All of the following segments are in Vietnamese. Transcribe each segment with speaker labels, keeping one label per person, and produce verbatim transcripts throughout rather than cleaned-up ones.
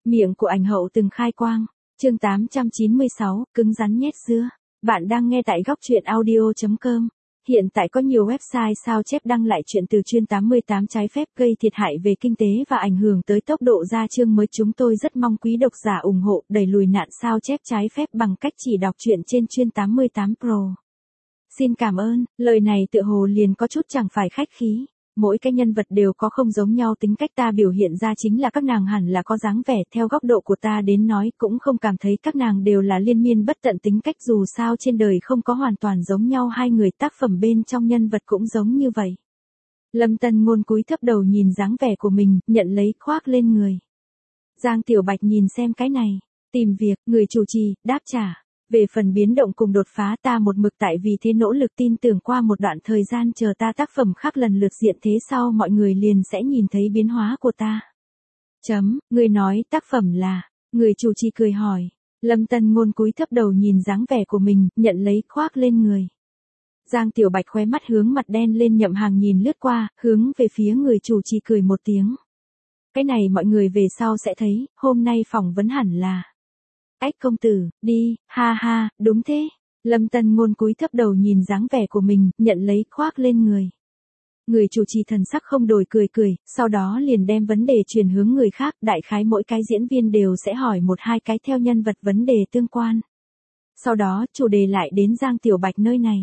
Speaker 1: Miệng của ảnh hậu từng khai quang. Chương tám trăm chín mươi sáu, cứng rắn nhét dưa. Bạn đang nghe tại góc truyện audio chấm com. Hiện tại có nhiều website sao chép đăng lại chuyện từ chuyên tám mươi tám trái phép gây thiệt hại về kinh tế và ảnh hưởng tới tốc độ ra chương mới. Chúng tôi rất mong quý độc giả ủng hộ đẩy lùi nạn sao chép trái phép bằng cách chỉ đọc truyện trên chuyên tám mươi tám Pro. Xin cảm ơn, lời này tựa hồ liền có chút chẳng phải khách khí. Mỗi cái nhân vật đều có không giống nhau, tính cách ta biểu hiện ra chính là các nàng hẳn là có dáng vẻ theo góc độ của ta đến nói, cũng không cảm thấy các nàng đều là liên miên bất tận tính cách, dù sao trên đời không có hoàn toàn giống nhau hai người, tác phẩm bên trong nhân vật cũng giống như vậy. Lâm Tân Ngôn cúi thấp đầu nhìn dáng vẻ của mình, nhận lấy khoác lên người. Giang Tiểu Bạch nhìn xem cái này, tìm việc, người chủ trì, đáp trả. Về phần biến động cùng đột phá ta một mực tại vì thế nỗ lực, tin tưởng qua một đoạn thời gian chờ ta tác phẩm khác lần lượt diện thế sau mọi người liền sẽ nhìn thấy biến hóa của ta. Chấm, người nói tác phẩm là, người chủ trì cười hỏi. Lâm Tân Ngôn cúi thấp đầu nhìn dáng vẻ của mình, nhận lấy khoác lên người. Giang Tiểu Bạch khóe mắt hướng mặt đen lên nhậm hàng nhìn lướt qua, hướng về phía người chủ trì cười một tiếng. Cái này mọi người về sau sẽ thấy, hôm nay phỏng vấn hẳn là Ách công tử, đi, ha ha, đúng thế. Lâm Tân Ngôn cúi thấp đầu nhìn dáng vẻ của mình, nhận lấy khoác lên người. Người chủ trì thần sắc không đổi cười cười, sau đó liền đem vấn đề chuyển hướng người khác, đại khái mỗi cái diễn viên đều sẽ hỏi một hai cái theo nhân vật vấn đề tương quan. Sau đó, chủ đề lại đến Giang Tiểu Bạch nơi này.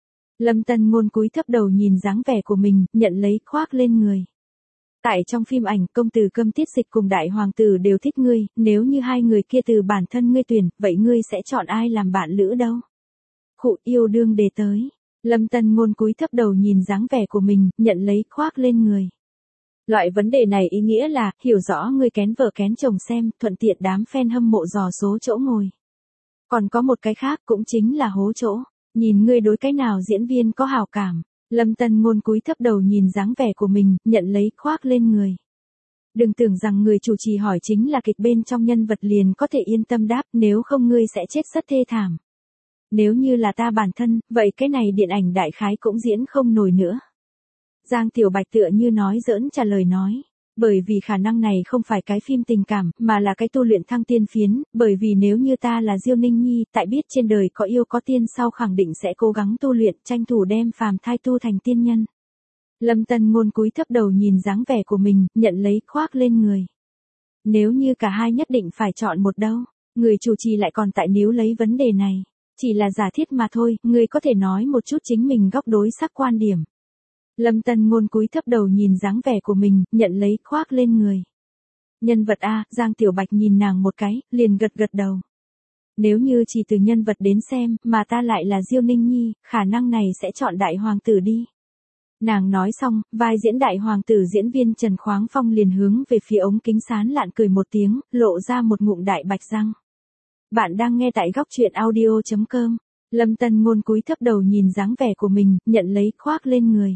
Speaker 1: Lâm Tân Ngôn cúi thấp đầu nhìn dáng vẻ của mình, nhận lấy khoác lên người. Tại trong phim ảnh, công tử Câm Tiết Dịch cùng đại hoàng tử đều thích ngươi, nếu như hai người kia từ bản thân ngươi tuyển, vậy ngươi sẽ chọn ai làm bạn lữ đâu? Khụ, yêu đương đề tới. Lâm Tân Ngôn cúi thấp đầu nhìn dáng vẻ của mình, nhận lấy khoác lên người. Loại vấn đề này ý nghĩa là, hiểu rõ ngươi kén vợ kén chồng xem, thuận tiện đám fan hâm mộ dò số chỗ ngồi. Còn có một cái khác cũng chính là hố chỗ, nhìn ngươi đối cái nào diễn viên có hảo cảm. Lâm Tân Ngôn cúi thấp đầu nhìn dáng vẻ của mình, nhận lấy khoác lên người. Đừng tưởng rằng người chủ trì hỏi chính là kịch bên trong nhân vật liền có thể yên tâm đáp, nếu không ngươi sẽ chết rất thê thảm. Nếu như là ta bản thân, vậy cái này điện ảnh đại khái cũng diễn không nổi nữa. Giang Tiểu Bạch tựa như nói giỡn trả lời nói. Bởi vì khả năng này không phải cái phim tình cảm, mà là cái tu luyện thăng tiên phiến, bởi vì nếu như ta là Diêu Ninh Nhi, tại biết trên đời có yêu có tiên sau khẳng định sẽ cố gắng tu luyện, tranh thủ đem phàm thai tu thành tiên nhân. Lâm Tân Ngôn cúi thấp đầu nhìn dáng vẻ của mình, nhận lấy khoác lên người. Nếu như cả hai nhất định phải chọn một đâu, người chủ trì lại còn tại níu lấy vấn đề này. Chỉ là giả thiết mà thôi, người có thể nói một chút chính mình góc đối sắc quan điểm. Lâm Tân Ngôn cúi thấp đầu nhìn dáng vẻ của mình, nhận lấy khoác lên người. Nhân vật A, Giang Tiểu Bạch nhìn nàng một cái, liền gật gật đầu. Nếu như chỉ từ nhân vật đến xem, mà ta lại là Diêu Ninh Nhi, khả năng này sẽ chọn đại hoàng tử đi. Nàng nói xong, vai diễn đại hoàng tử diễn viên Trần Khoáng Phong liền hướng về phía ống kính sán lạn cười một tiếng, lộ ra một ngụm đại bạch răng. Bạn đang nghe tại góc truyện audio chấm com. Lâm Tân Ngôn cúi thấp đầu nhìn dáng vẻ của mình, nhận lấy khoác lên người.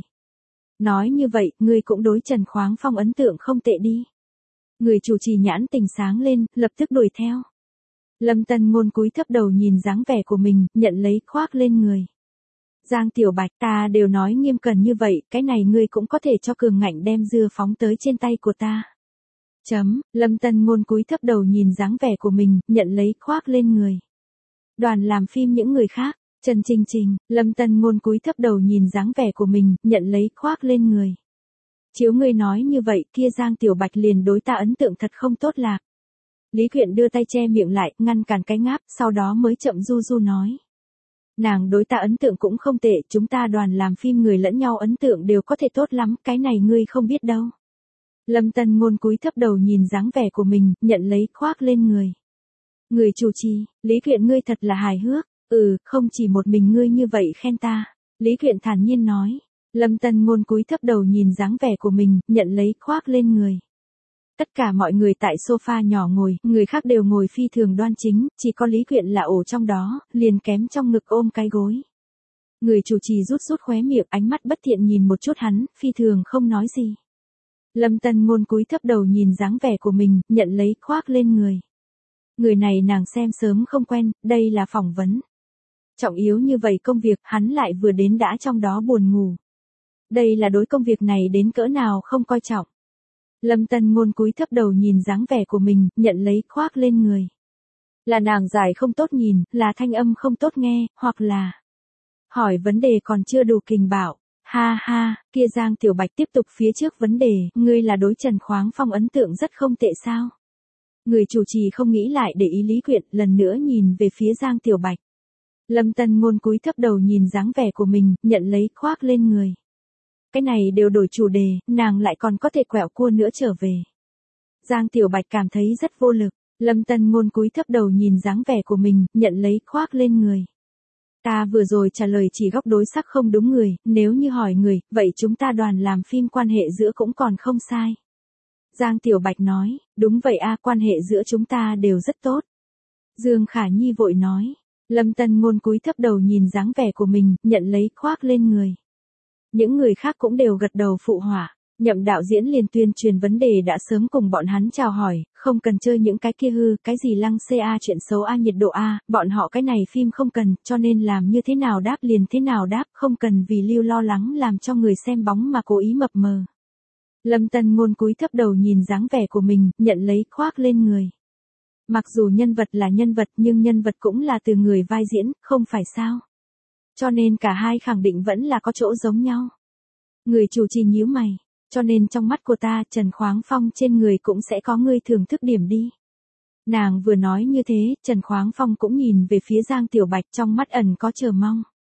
Speaker 1: Nói như vậy, ngươi cũng đối Trần Khoáng Phong ấn tượng không tệ đi. Người chủ trì nhãn tình sáng lên, lập tức đuổi theo. Lâm Tân Ngôn cúi thấp đầu nhìn dáng vẻ của mình, nhận lấy khoác lên người. Giang Tiểu Bạch, ta đều nói nghiêm cẩn như vậy, cái này ngươi cũng có thể cho cường ngạnh đem dưa phóng tới trên tay của ta. Chấm, Lâm Tân Ngôn cúi thấp đầu nhìn dáng vẻ của mình, nhận lấy khoác lên người. Đoàn làm phim những người khác. Trần Trình Trình, Lâm Tân Ngôn cúi thấp đầu nhìn dáng vẻ của mình, nhận lấy khoác lên người. Chiếu ngươi nói như vậy, kia Giang Tiểu Bạch liền đối ta ấn tượng thật không tốt lạc. Lý Quyện đưa tay che miệng lại, ngăn cản cái ngáp, sau đó mới chậm du du nói. Nàng đối ta ấn tượng cũng không tệ, chúng ta đoàn làm phim người lẫn nhau ấn tượng đều có thể tốt lắm, cái này ngươi không biết đâu. Lâm Tân Ngôn cúi thấp đầu nhìn dáng vẻ của mình, nhận lấy khoác lên người. Người chủ trì, Lý Quyện ngươi thật là hài hước. Ừ, không chỉ một mình ngươi như vậy khen ta. Lý Quyện thản nhiên nói. Lâm Tân Ngôn cúi thấp đầu nhìn dáng vẻ của mình, nhận lấy khoác lên người. Tất cả mọi người tại sofa nhỏ ngồi, người khác đều ngồi phi thường đoan chính, chỉ có Lý Quyện là ổ trong đó, liền kém trong ngực ôm cái gối. Người chủ trì rút rút khóe miệng, ánh mắt bất thiện nhìn một chút hắn, phi thường không nói gì. Lâm Tân Ngôn cúi thấp đầu nhìn dáng vẻ của mình, nhận lấy khoác lên người. Người này nàng xem sớm không quen, đây là phỏng vấn. Trọng yếu như vậy công việc, hắn lại vừa đến đã trong đó buồn ngủ. Đây là đối công việc này đến cỡ nào không coi trọng. Lâm Tân Ngôn cúi thấp đầu nhìn dáng vẻ của mình, nhận lấy khoác lên người. Là nàng giải không tốt nhìn, là thanh âm không tốt nghe, hoặc là hỏi vấn đề còn chưa đủ kình bạo. Ha ha, kia Giang Tiểu Bạch tiếp tục phía trước vấn đề, ngươi là đối Trần Khoáng Phong ấn tượng rất không tệ sao? Người chủ trì không nghĩ lại để ý Lý Quyện, lần nữa nhìn về phía Giang Tiểu Bạch. Lâm Tân Ngôn cúi thấp đầu nhìn dáng vẻ của mình, nhận lấy khoác lên người. Cái này đều đổi chủ đề, nàng lại còn có thể quẹo cua nữa trở về. Giang Tiểu Bạch cảm thấy rất vô lực. Lâm Tân Ngôn cúi thấp đầu nhìn dáng vẻ của mình, nhận lấy khoác lên người. Ta vừa rồi trả lời chỉ góc đối sắc không đúng người, nếu như hỏi người, vậy chúng ta đoàn làm phim quan hệ giữa cũng còn không sai. Giang Tiểu Bạch nói, đúng vậy a, quan hệ giữa chúng ta đều rất tốt. Dương Khả Nhi vội nói. Lâm Tân Ngôn cúi thấp đầu nhìn dáng vẻ của mình, nhận lấy khoác lên người. Những người khác cũng đều gật đầu phụ họa. Nhậm đạo diễn liền tuyên truyền vấn đề đã sớm cùng bọn hắn chào hỏi, không cần chơi những cái kia hư, cái gì lăng xê a chuyện xấu a nhiệt độ a, bọn họ cái này phim không cần, cho nên làm như thế nào đáp liền thế nào đáp, không cần vì lưu lo lắng làm cho người xem bóng mà cố ý mập mờ. Lâm Tân Ngôn cúi thấp đầu nhìn dáng vẻ của mình, nhận lấy khoác lên người. Mặc dù nhân vật là nhân vật nhưng nhân vật cũng là từ người vai diễn, không phải sao? Cho nên cả hai khẳng định vẫn là có chỗ giống nhau. Người chủ trì nhíu mày. Cho nên trong mắt của ta, Trần Khoáng Phong trên người cũng sẽ có ngươi thưởng thức điểm đi. Nàng vừa nói như thế, Trần Khoáng Phong cũng nhìn về phía Giang Tiểu Bạch, trong mắt ẩn có chờ mong.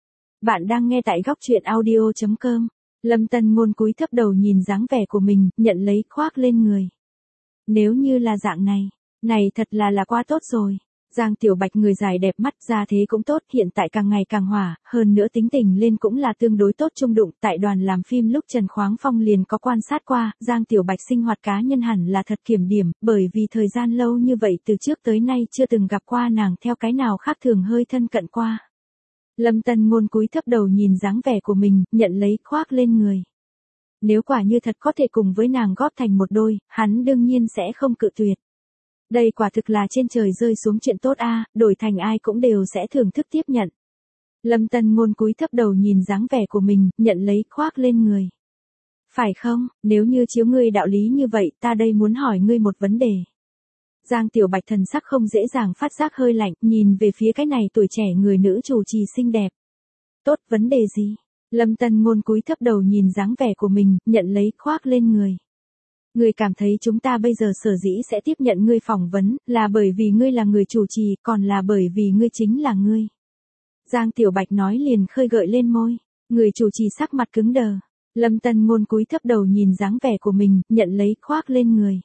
Speaker 1: Bạn đang nghe tại góc truyện audio chấm com. Lâm Tân Ngôn cúi thấp đầu nhìn dáng vẻ của mình, nhận lấy khoác lên người. Nếu như là dạng này, này thật là là quá tốt rồi. Giang Tiểu Bạch người dài đẹp mắt, ra thế cũng tốt, hiện tại càng ngày càng hỏa, hơn nữa tính tình lên cũng là tương đối tốt trung đụng. Tại đoàn làm phim lúc Trần Khoáng Phong liền có quan sát qua, Giang Tiểu Bạch sinh hoạt cá nhân hẳn là thật kiểm điểm, bởi vì thời gian lâu như vậy từ trước tới nay chưa từng gặp qua nàng theo cái nào khác thường hơi thân cận qua. Lâm Tân Ngôn cúi thấp đầu nhìn dáng vẻ của mình, nhận lấy khoác lên người. Nếu quả như thật có thể cùng với nàng góp thành một đôi, hắn đương nhiên sẽ không cự tuyệt. Đây quả thực là trên trời rơi xuống chuyện tốt a, đổi thành ai cũng đều sẽ thưởng thức tiếp nhận. Lâm Tân Ngôn cúi thấp đầu nhìn dáng vẻ của mình, nhận lấy khoác lên người. Phải không, nếu như chiếu ngươi đạo lý như vậy, ta đây muốn hỏi ngươi một vấn đề. Giang Tiểu Bạch thần sắc không dễ dàng phát giác hơi lạnh, nhìn về phía cái này tuổi trẻ người nữ chủ trì xinh đẹp. Tốt, vấn đề gì? Lâm Tân Ngôn cúi thấp đầu nhìn dáng vẻ của mình, nhận lấy khoác lên người. Ngươi cảm thấy chúng ta bây giờ sở dĩ sẽ tiếp nhận ngươi phỏng vấn, là bởi vì ngươi là người chủ trì, còn là bởi vì ngươi chính là ngươi. Giang Tiểu Bạch nói liền khơi gợi lên môi. Người chủ trì sắc mặt cứng đờ. Lâm Tân Ngôn cúi thấp đầu nhìn dáng vẻ của mình, nhận lấy khoác lên người.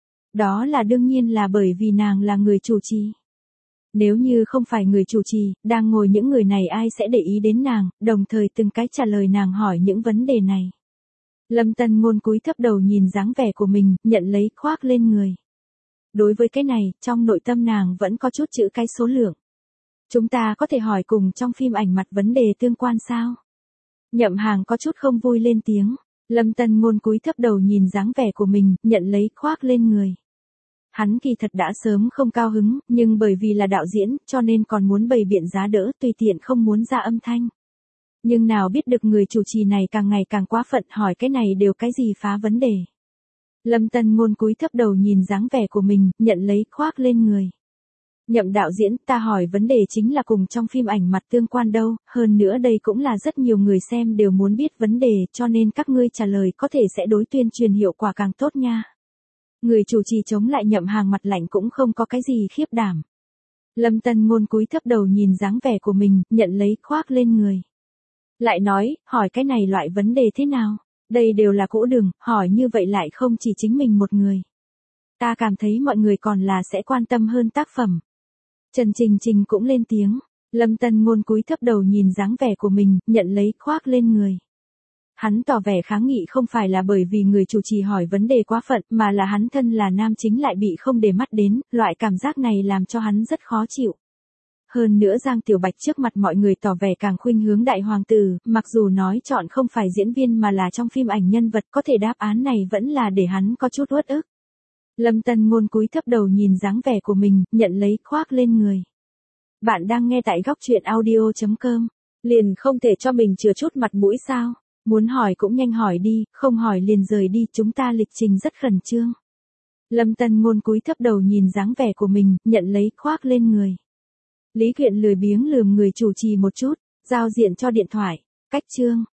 Speaker 1: Đó là đương nhiên là bởi vì nàng là người chủ trì. Nếu như không phải người chủ trì, đang ngồi những người này ai sẽ để ý đến nàng, đồng thời từng cái trả lời nàng hỏi những vấn đề này. Lâm Tân Ngôn cúi thấp đầu nhìn dáng vẻ của mình, nhận lấy khoác lên người. Đối với cái này, trong nội tâm nàng vẫn có chút chữ cái số lượng. Chúng ta có thể hỏi cùng trong phim ảnh mặt vấn đề tương quan sao? Nhậm Hàng có chút không vui lên tiếng. Lâm Tân Ngôn cúi thấp đầu nhìn dáng vẻ của mình, nhận lấy khoác lên người. Hắn kỳ thật đã sớm không cao hứng, nhưng bởi vì là đạo diễn, cho nên còn muốn bày biện giá đỡ, tùy tiện không muốn ra âm thanh. Nhưng nào biết được người chủ trì này càng ngày càng quá phận, hỏi cái này đều cái gì phá vấn đề. Lâm Tân Ngôn cúi thấp đầu nhìn dáng vẻ của mình, nhận lấy khoác lên người. Nhậm đạo diễn, ta hỏi vấn đề chính là cùng trong phim ảnh mặt tương quan đâu, hơn nữa đây cũng là rất nhiều người xem đều muốn biết vấn đề, cho nên các ngươi trả lời có thể sẽ đối tuyên truyền hiệu quả càng tốt nha. Người chủ trì chống lại Nhậm Hàng mặt lạnh cũng không có cái gì khiếp đảm. Lâm Tân Ngôn cúi thấp đầu nhìn dáng vẻ của mình, nhận lấy khoác lên người. Lại nói, hỏi cái này loại vấn đề thế nào? Đây đều là cũ đường, hỏi như vậy lại không chỉ chính mình một người. Ta cảm thấy mọi người còn là sẽ quan tâm hơn tác phẩm. Trần Trình Trình cũng lên tiếng. Lâm Tân Ngôn cúi thấp đầu nhìn dáng vẻ của mình, nhận lấy khoác lên người. Hắn tỏ vẻ kháng nghị không phải là bởi vì người chủ trì hỏi vấn đề quá phận, mà là hắn thân là nam chính lại bị không để mắt đến, loại cảm giác này làm cho hắn rất khó chịu. Hơn nữa Giang Tiểu Bạch trước mặt mọi người tỏ vẻ càng khuynh hướng đại hoàng tử, mặc dù nói chọn không phải diễn viên mà là trong phim ảnh nhân vật, có thể đáp án này vẫn là để hắn có chút uất ức. Lâm Tân Ngôn cúi thấp đầu nhìn dáng vẻ của mình, nhận lấy khoác lên người. Bạn đang nghe tại góc truyện audio chấm com. Liền không thể cho mình chừa chút mặt mũi sao? Muốn hỏi cũng nhanh hỏi đi, không hỏi liền rời đi, chúng ta lịch trình rất khẩn trương. Lâm Tân Ngôn cúi thấp đầu nhìn dáng vẻ của mình, nhận lấy, khoác lên người. Lý Kiện lười biếng lườm người chủ trì một chút, giao diện cho điện thoại, cách chương.